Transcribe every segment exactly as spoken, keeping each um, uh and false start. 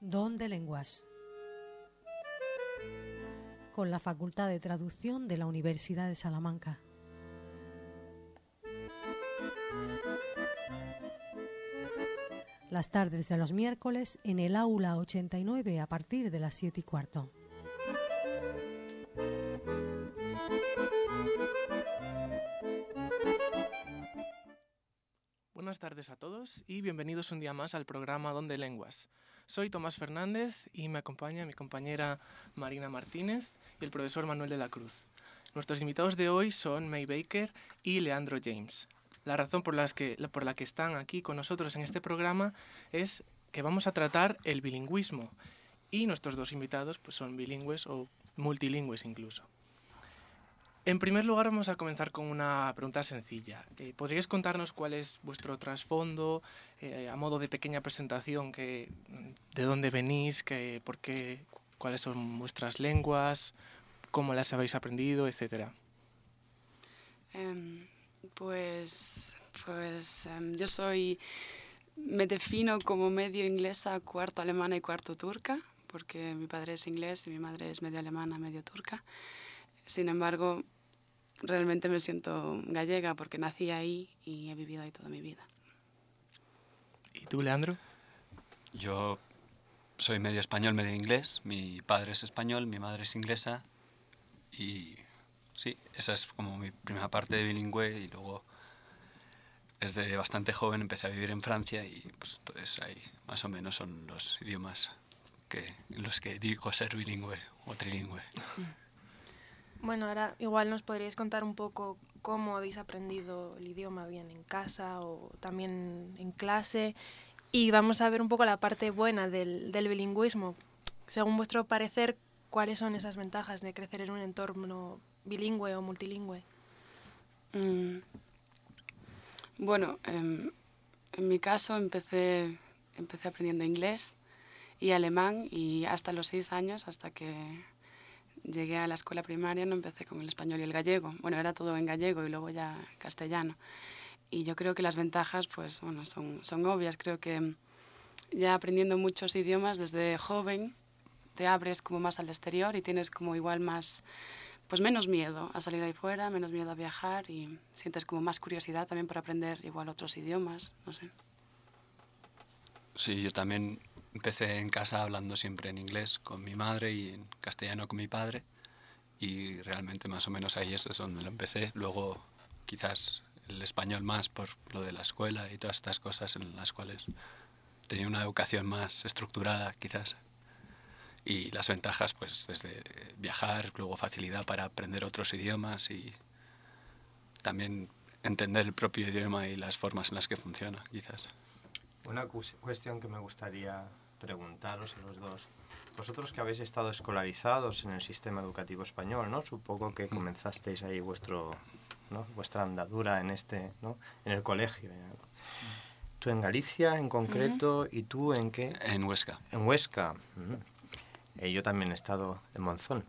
Don de Lenguas, con la Facultad de Traducción de la Universidad de Salamanca. Las tardes de los miércoles en el aula ochenta y nueve a partir de las siete y cuarto. Buenas tardes a todos y bienvenidos un día más al programa Don de Lenguas. Soy Tomás Fernández y me acompaña mi compañera Marina Martínez y el profesor Manuel de la Cruz. Nuestros invitados de hoy son May Baker y Leandro James. La razón por, las que, por la que están aquí con nosotros en este programa es que vamos a tratar el bilingüismo y nuestros dos invitados pues, son bilingües o multilingües incluso. En primer lugar vamos a comenzar con una pregunta sencilla. Eh, ¿Podríais contarnos cuál es vuestro trasfondo, eh, a modo de pequeña presentación, que, de dónde venís, que, por qué, cuáles son vuestras lenguas, cómo las habéis aprendido, etcétera? Um, pues pues um, yo soy, me defino como medio inglesa, cuarto alemana y cuarto turca, porque mi padre es inglés y mi madre es medio alemana, medio turca. Sin embargo, realmente me siento gallega porque nací ahí y he vivido ahí toda mi vida. ¿Y tú, Leandro? Yo soy medio español, medio inglés. Mi padre es español, mi madre es inglesa. Y sí, esa es como mi primera parte de bilingüe. Y luego, desde bastante joven, empecé a vivir en Francia y pues entonces ahí más o menos son los idiomas que, en los que digo ser bilingüe o trilingüe. Bueno, ahora igual nos podríais contar un poco cómo habéis aprendido el idioma, bien en casa o también en clase. Y vamos a ver un poco la parte buena del, del bilingüismo. Según vuestro parecer, ¿cuáles son esas ventajas de crecer en un entorno bilingüe o multilingüe? Mm. Bueno, eh, en mi caso empecé, empecé aprendiendo inglés y alemán y hasta los seis años, hasta que llegué a la escuela primaria, no empecé con el español y el gallego. Bueno, era todo en gallego y luego ya castellano. Y yo creo que las ventajas, pues, bueno, son, son obvias. Creo que ya aprendiendo muchos idiomas desde joven te abres como más al exterior y tienes como igual más, pues menos miedo a salir ahí fuera, menos miedo a viajar y sientes como más curiosidad también por aprender igual otros idiomas, no sé. Sí, yo también empecé en casa hablando siempre en inglés con mi madre y en castellano con mi padre y realmente más o menos ahí es donde lo empecé. Luego quizás el español más por lo de la escuela y todas estas cosas en las cuales tenía una educación más estructurada quizás. Y las ventajas pues desde viajar, luego facilidad para aprender otros idiomas y también entender el propio idioma y las formas en las que funciona quizás. Una cuestión que me gustaría preguntaros a los dos. Vosotros que habéis estado escolarizados en el sistema educativo español, ¿no? Supongo que comenzasteis ahí vuestro, ¿no? vuestra andadura en este, ¿no? en el colegio. ¿no? Tú en Galicia en concreto, uh-huh. ¿Y tú en qué? En Huesca. En Huesca. Uh-huh. Eh, yo también he estado en Monzón.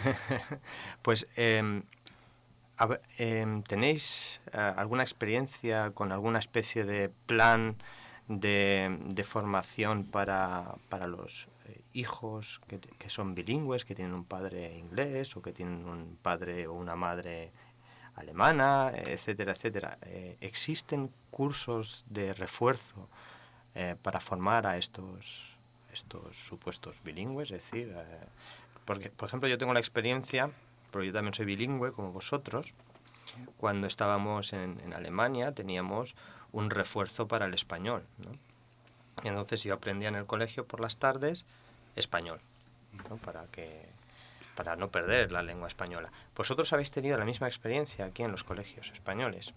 Pues, eh, a, eh, ¿tenéis eh, alguna experiencia con alguna especie de plan De, de formación para, para los eh, hijos que, que son bilingües, que tienen un padre inglés o que tienen un padre o una madre alemana, etcétera, etcétera? Eh, ¿Existen cursos de refuerzo eh, para formar a estos, estos supuestos bilingües? Es decir, eh, porque, por ejemplo, yo tengo la experiencia, porque yo también soy bilingüe como vosotros. Cuando estábamos en, en Alemania teníamos un refuerzo para el español, ¿no? Y entonces yo aprendía en el colegio por las tardes español, ¿no? Para que, para no perder la lengua española. ¿Vosotros habéis tenido la misma experiencia aquí en los colegios españoles?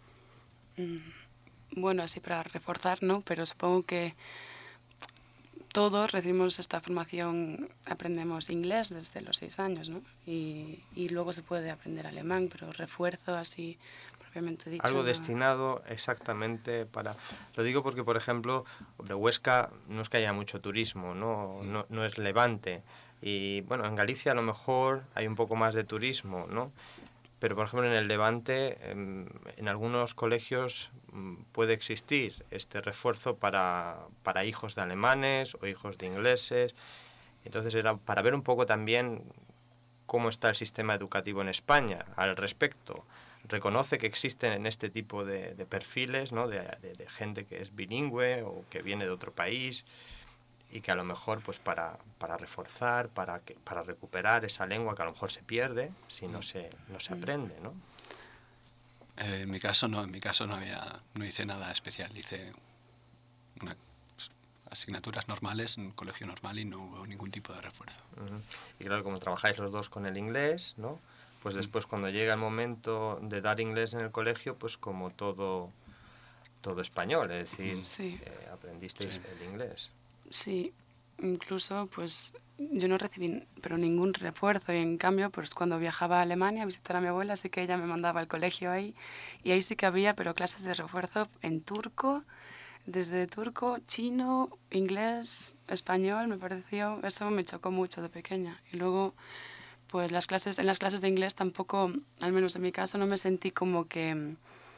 Bueno, así para reforzar, ¿no? Pero supongo que todos recibimos esta formación, aprendemos inglés desde los seis años, ¿no? Y, y luego se puede aprender alemán, pero refuerzo así propiamente dicho. Algo ¿no? destinado exactamente para... Lo digo porque, por ejemplo, hombre, Huesca no es que haya mucho turismo, ¿no? No, no es Levante. Y bueno, en Galicia a lo mejor hay un poco más de turismo, ¿no? pero por ejemplo en el Levante, en, en algunos colegios puede existir este refuerzo para, para hijos de alemanes o hijos de ingleses. Entonces era para ver un poco también cómo está el sistema educativo en España al respecto. Reconoce que existen en este tipo de, de perfiles, ¿no? de, de, de gente que es bilingüe o que viene de otro país, y que a lo mejor pues para, para reforzar, para, que, para recuperar esa lengua que a lo mejor se pierde si no se, no se aprende, ¿no? Eh, en mi caso no, en mi caso no había, no hice nada especial, hice una, pues, asignaturas normales en un colegio normal y no hubo ningún tipo de refuerzo. Uh-huh. Y claro, como trabajáis los dos con el inglés, ¿no? Pues después cuando llega el momento de dar inglés en el colegio, pues como todo, todo español, es decir, sí. eh, aprendisteis sí. el inglés. Sí, incluso pues yo no recibí pero ningún refuerzo y en cambio pues cuando viajaba a Alemania a visitar a mi abuela sí que ella me mandaba al colegio ahí y ahí sí que había pero clases de refuerzo en turco, desde turco, chino, inglés, español, me pareció, eso me chocó mucho de pequeña y luego pues las clases, en las clases de inglés tampoco, al menos en mi caso no me sentí como que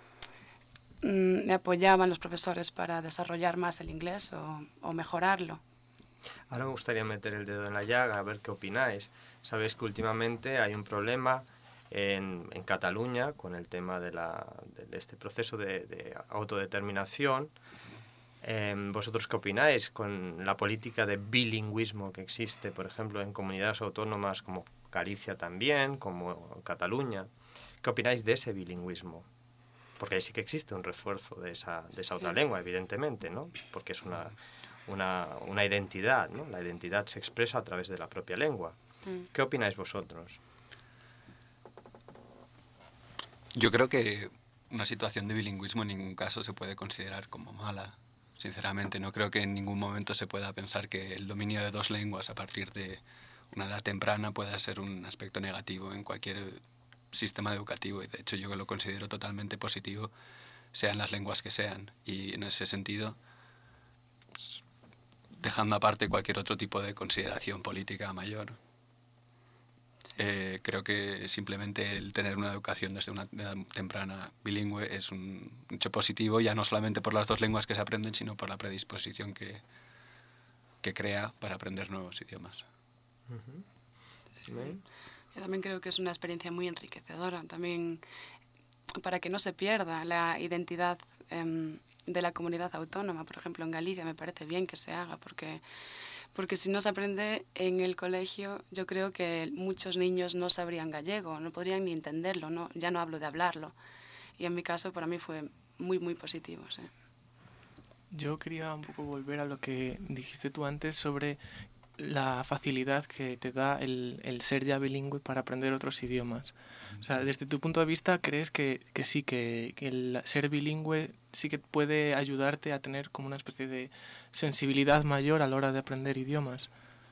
me apoyaban los profesores para desarrollar más el inglés o, o mejorarlo. Ahora me gustaría meter el dedo en la llaga, a ver qué opináis. Sabéis que últimamente hay un problema en, en Cataluña con el tema de, la, de este proceso de, de autodeterminación. Eh, ¿Vosotros qué opináis con la política de bilingüismo que existe, por ejemplo, en comunidades autónomas como Galicia también, como Cataluña? ¿Qué opináis de ese bilingüismo? Porque ahí sí que existe un refuerzo de esa, de esa otra lengua, evidentemente, ¿no? Porque es una, una, una identidad, ¿no? La identidad se expresa a través de la propia lengua. Mm. ¿Qué opináis vosotros? Yo creo que una situación de bilingüismo en ningún caso se puede considerar como mala. Sinceramente, no creo que en ningún momento se pueda pensar que el dominio de dos lenguas a partir de una edad temprana pueda ser un aspecto negativo en cualquier sistema educativo, y de hecho yo lo considero totalmente positivo, sean las lenguas que sean, y en ese sentido, pues, dejando aparte cualquier otro tipo de consideración política mayor, eh, creo que simplemente el tener una educación desde una edad temprana bilingüe es un hecho positivo, ya no solamente por las dos lenguas que se aprenden, sino por la predisposición que, que crea para aprender nuevos idiomas. Uh-huh. Sí. Yo también creo que es una experiencia muy enriquecedora, también para que no se pierda la identidad eh, de la comunidad autónoma. Por ejemplo, en Galicia me parece bien que se haga, porque, porque si no se aprende en el colegio, yo creo que muchos niños no sabrían gallego, no podrían ni entenderlo, no, ya no hablo de hablarlo. Y en mi caso, para mí fue muy, muy positivo. Sí. Yo quería un poco volver a lo que dijiste tú antes sobre la facilidad que te da el, el ser ya bilingüe para aprender otros idiomas. O sea, desde tu punto de vista, ¿crees que, que sí, que, que el ser bilingüe sí que puede ayudarte a tener como una especie de sensibilidad mayor a la hora de aprender idiomas?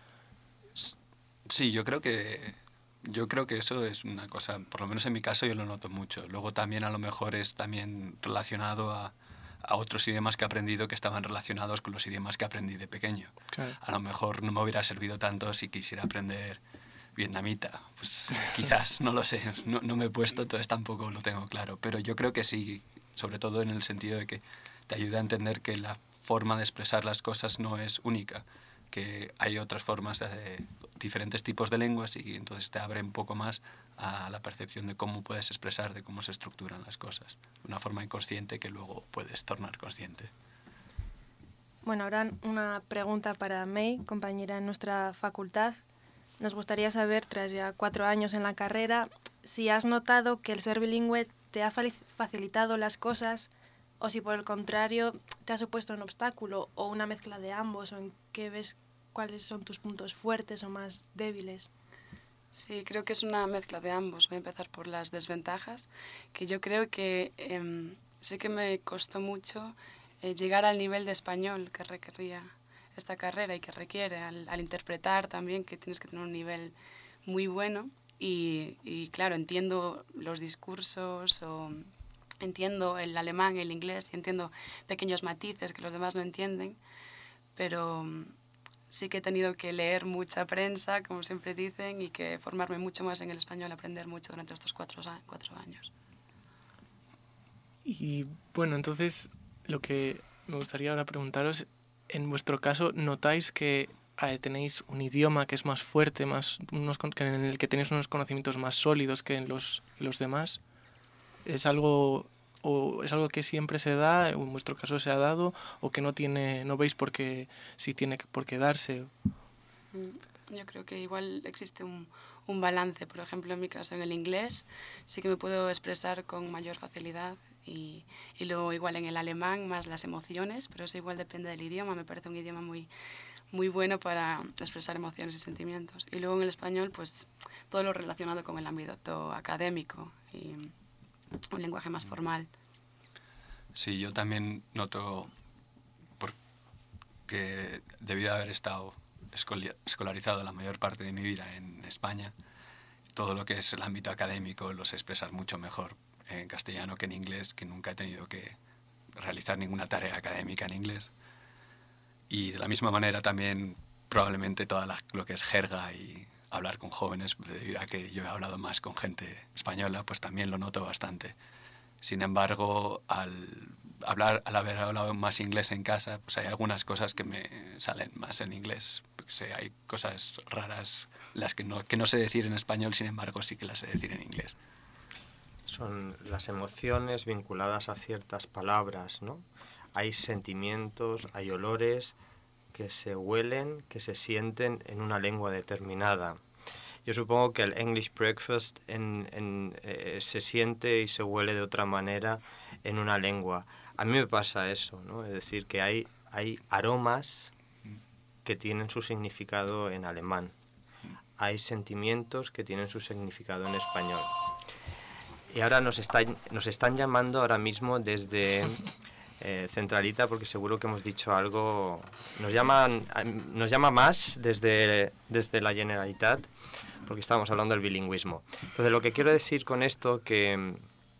Sí, yo creo que yo creo que eso es una cosa, por lo menos en mi caso yo lo noto mucho. Luego también a lo mejor es también relacionado a a otros idiomas que he aprendido que estaban relacionados con los idiomas que aprendí de pequeño. Claro. A lo mejor no me hubiera servido tanto si quisiera aprender vietnamita. Pues quizás, no lo sé, no, no me he puesto, entonces tampoco lo tengo claro. Pero yo creo que sí, sobre todo en el sentido de que te ayuda a entender que la forma de expresar las cosas no es única, que hay otras formas, de diferentes tipos de lenguas, y entonces te abre un poco más a la percepción de cómo puedes expresar, de cómo se estructuran las cosas, de una forma inconsciente que luego puedes tornar consciente. Bueno, ahora una pregunta para May, compañera en nuestra facultad. Nos gustaría saber, tras ya cuatro años en la carrera, si has notado que el ser bilingüe te ha facilitado las cosas o si por el contrario te ha supuesto un obstáculo o una mezcla de ambos, o en qué ves cuáles son tus puntos fuertes o más débiles. Sí, creo que es una mezcla de ambos. Voy a empezar por las desventajas, que yo creo que eh, sí que me costó mucho eh, llegar al nivel de español que requería esta carrera y que requiere al, al interpretar también, que tienes que tener un nivel muy bueno. Y, y claro, entiendo los discursos, o entiendo el alemán, el inglés, y entiendo pequeños matices que los demás no entienden, pero sí que he tenido que leer mucha prensa, como siempre dicen, y que formarme mucho más en el español, aprender mucho durante estos cuatro, cuatro años. Y bueno, entonces lo que me gustaría ahora preguntaros, en vuestro caso, ¿notáis que eh, tenéis un idioma que es más fuerte, más unos, que en el que tenéis unos conocimientos más sólidos que en los, los demás? ¿Es algo, o es algo que siempre se da, o en vuestro caso se ha dado, o que no tiene, no veis por qué, si tiene por qué darse? Yo creo que igual existe un, un balance. Por ejemplo, en mi caso, en el inglés, sí que me puedo expresar con mayor facilidad. Y, y luego igual en el alemán más las emociones, pero eso igual depende del idioma. Me parece un idioma muy, muy bueno para expresar emociones y sentimientos. Y luego en el español, pues todo lo relacionado con el ámbito académico y un lenguaje más formal. Sí, yo también noto que debido a haber estado escolarizado la mayor parte de mi vida en España, todo lo que es el ámbito académico lo sé expresar mucho mejor en castellano que en inglés, que nunca he tenido que realizar ninguna tarea académica en inglés. Y de la misma manera también probablemente toda la, lo que es jerga y hablar con jóvenes, debido a que yo he hablado más con gente española, pues también lo noto bastante. Sin embargo, al, hablar, al haber hablado más inglés en casa, pues hay algunas cosas que me salen más en inglés. Porque hay cosas raras las que no, que no sé decir en español, sin embargo sí que las sé decir en inglés. Son las emociones vinculadas a ciertas palabras, ¿no? Hay sentimientos, hay olores que se huelen, que se sienten en una lengua determinada. Yo supongo que el English breakfast en, en, eh, se siente y se huele de otra manera en una lengua. A mí me pasa eso, ¿no? Es decir, que hay, hay aromas que tienen su significado en alemán. Hay sentimientos que tienen su significado en español. Y ahora nos, está, nos están llamando ahora mismo desde eh, Centralita, porque seguro que hemos dicho algo. Nos llaman, nos llama más desde, desde la Generalitat, porque estábamos hablando del bilingüismo. Entonces, lo que quiero decir con esto, que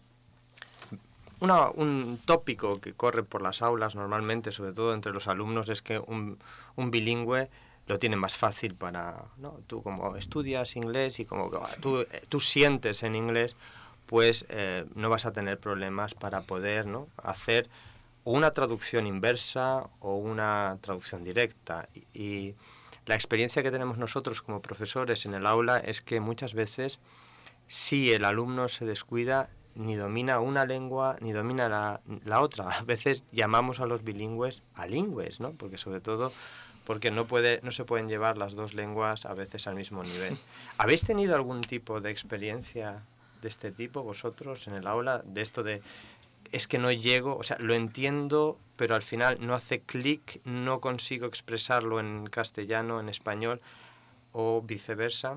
una, un tópico que corre por las aulas normalmente, sobre todo entre los alumnos, es que un, un bilingüe lo tiene más fácil para, ¿no? Tú como estudias inglés y como tú, tú sientes en inglés, pues eh, no vas a tener problemas para poder, ¿no?, hacer una traducción inversa o una traducción directa. Y, y la experiencia que tenemos nosotros como profesores en el aula es que muchas veces, si el alumno se descuida, ni domina una lengua ni domina la, la otra. A veces llamamos a los bilingües alingües, ¿no? Porque sobre todo porque no, puede, no se pueden llevar las dos lenguas a veces al mismo nivel. ¿Habéis tenido algún tipo de experiencia de este tipo vosotros en el aula, de esto de es que no llego, o sea, lo entiendo, pero al final no hace clic, no consigo expresarlo en castellano, en español, o viceversa?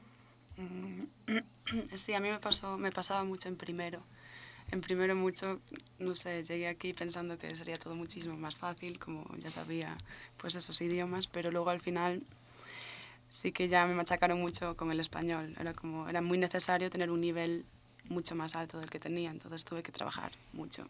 Sí, a mí me pasó, me pasaba mucho en primero. En primero mucho, no sé, llegué aquí pensando que sería todo muchísimo más fácil, como ya sabía pues esos idiomas, pero luego al final sí que ya me machacaron mucho con el español. Era como, era muy necesario tener un nivel mucho más alto del que tenía, entonces tuve que trabajar mucho.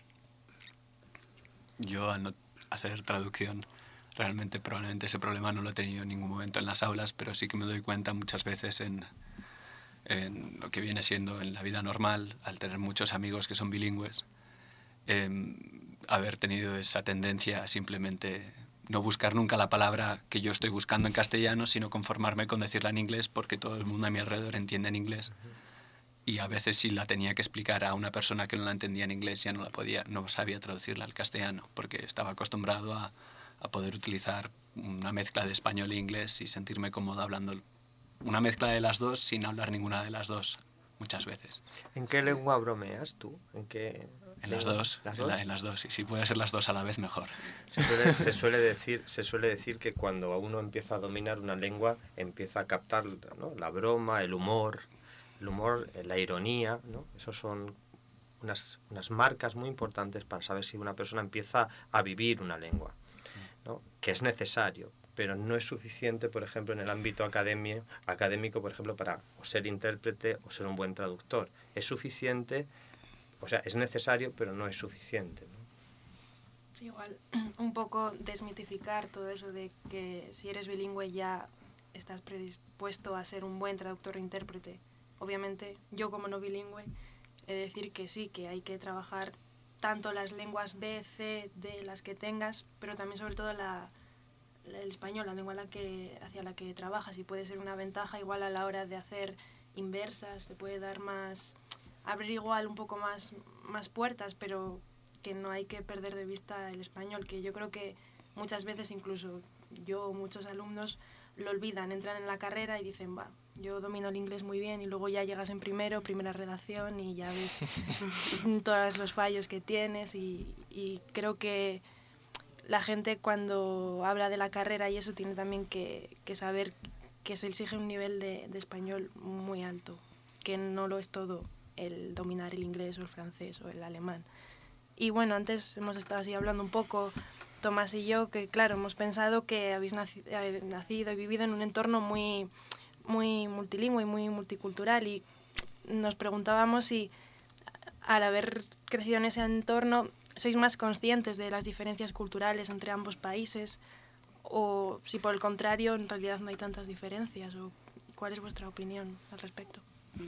Yo al no hacer traducción, realmente probablemente ese problema no lo he tenido en ningún momento en las aulas, pero sí que me doy cuenta muchas veces en, en lo que viene siendo en la vida normal, al tener muchos amigos que son bilingües, eh, haber tenido esa tendencia a simplemente no buscar nunca la palabra que yo estoy buscando en castellano, sino conformarme con decirla en inglés porque todo el mundo a mi alrededor entiende en inglés. Y a veces si la tenía que explicar a una persona que no la entendía en inglés, ya no la podía, no sabía traducirla al castellano, porque estaba acostumbrado a, a poder utilizar una mezcla de español e inglés y sentirme cómodo hablando una mezcla de las dos sin hablar ninguna de las dos, muchas veces. ¿En qué lengua bromeas tú? ¿En qué? En las dos, ¿Las en, dos? la, en las dos, y si puede ser las dos a la vez, mejor. Se suele, se, suele decir, se suele decir que cuando uno empieza a dominar una lengua, empieza a captar, ¿no?, la broma, el humor, el humor, la ironía, ¿no? Esos son unas, unas marcas muy importantes para saber si una persona empieza a vivir una lengua, ¿no?, que es necesario, pero no es suficiente, por ejemplo, en el ámbito academia, académico, por ejemplo, para o ser intérprete o ser un buen traductor. Es suficiente, o sea, es necesario, pero no es suficiente, ¿no? Sí, igual un poco desmitificar todo eso de que si eres bilingüe ya estás predispuesto a ser un buen traductor o intérprete. Obviamente, yo como no bilingüe, he de decir que sí, que hay que trabajar tanto las lenguas B, C, D, las que tengas, pero también sobre todo la, la, el español, la lengua la que, hacia la que trabajas, y puede ser una ventaja igual a la hora de hacer inversas, te puede dar más, abrir igual un poco más, más puertas, pero que no hay que perder de vista el español, que yo creo que muchas veces incluso yo o muchos alumnos lo olvidan, entran en la carrera y dicen, va, yo domino el inglés muy bien, y luego ya llegas en primero, primera redacción, y ya ves todos los fallos que tienes, y, y creo que la gente cuando habla de la carrera y eso tiene también que, que saber que se exige un nivel de, de español muy alto, que no lo es todo el dominar el inglés o el francés o el alemán. Y bueno, antes hemos estado así hablando un poco, Tomás y yo, que claro, hemos pensado que habéis naci eh, nacido y vivido en un entorno muy, muy multilingüe y muy multicultural, y nos preguntábamos si al haber crecido en ese entorno sois más conscientes de las diferencias culturales entre ambos países, o si por el contrario en realidad no hay tantas diferencias, o cuál es vuestra opinión al respecto.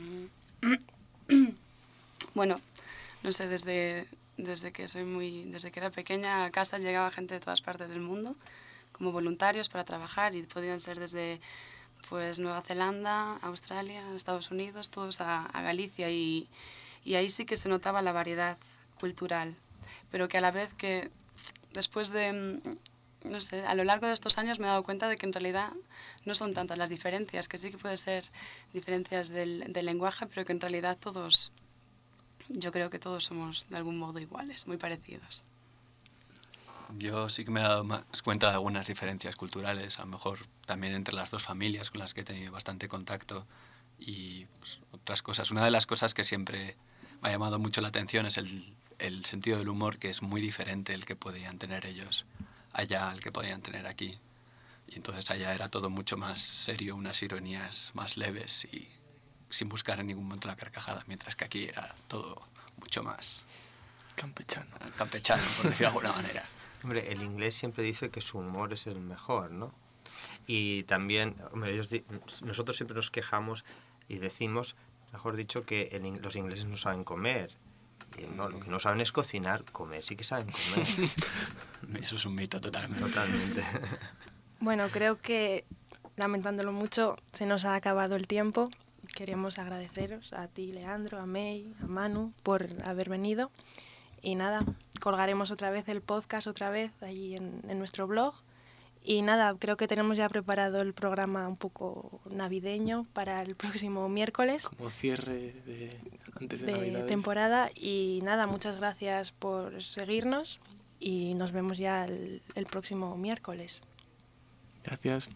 Bueno, no sé, desde... Desde que soy muy, desde que era pequeña a casa llegaba gente de todas partes del mundo como voluntarios para trabajar, y podían ser desde pues Nueva Zelanda, Australia, Estados Unidos, todos a, a Galicia, y, y ahí sí que se notaba la variedad cultural, pero que a la vez que después de, no sé, a lo largo de estos años me he dado cuenta de que en realidad no son tantas las diferencias, que sí que puede ser diferencias del, del lenguaje, pero que en realidad todos... Yo creo que todos somos de algún modo iguales, muy parecidos. Yo sí que me he dado más cuenta de algunas diferencias culturales, a lo mejor también entre las dos familias con las que he tenido bastante contacto, y pues, otras cosas. Una de las cosas que siempre me ha llamado mucho la atención es el, el sentido del humor, que es muy diferente el que podían tener ellos allá al que podían tener aquí. Y entonces allá era todo mucho más serio, unas ironías más leves y sin buscar en ningún momento la carcajada, mientras que aquí era todo mucho más campechano, campechano por decirlo de alguna manera. Hombre, el inglés siempre dice que su humor es el mejor, ¿no? Y también, hombre, ellos, nosotros siempre nos quejamos y decimos, mejor dicho, que el, los ingleses no saben comer. Y no, lo que no saben es cocinar, comer sí que saben comer. Eso es un mito totalmente. Totalmente. Bueno, creo que, lamentándolo mucho, se nos ha acabado el tiempo. Queremos agradeceros a ti, Leandro, a May, a Manu, por haber venido. Y nada, colgaremos otra vez el podcast, otra vez, allí en, en nuestro blog. Y nada, creo que tenemos ya preparado el programa un poco navideño para el próximo miércoles. Como cierre de, antes de, de Navidades. temporada. Y nada, muchas gracias por seguirnos y nos vemos ya el, el próximo miércoles. Gracias.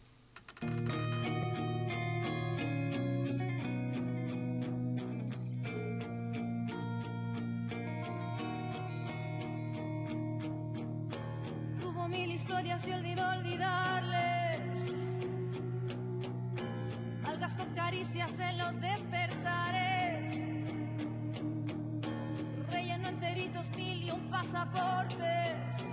Se olvidó olvidarles, malgastó caricias en los despertares, rellenó enteritos mil y un pasaportes.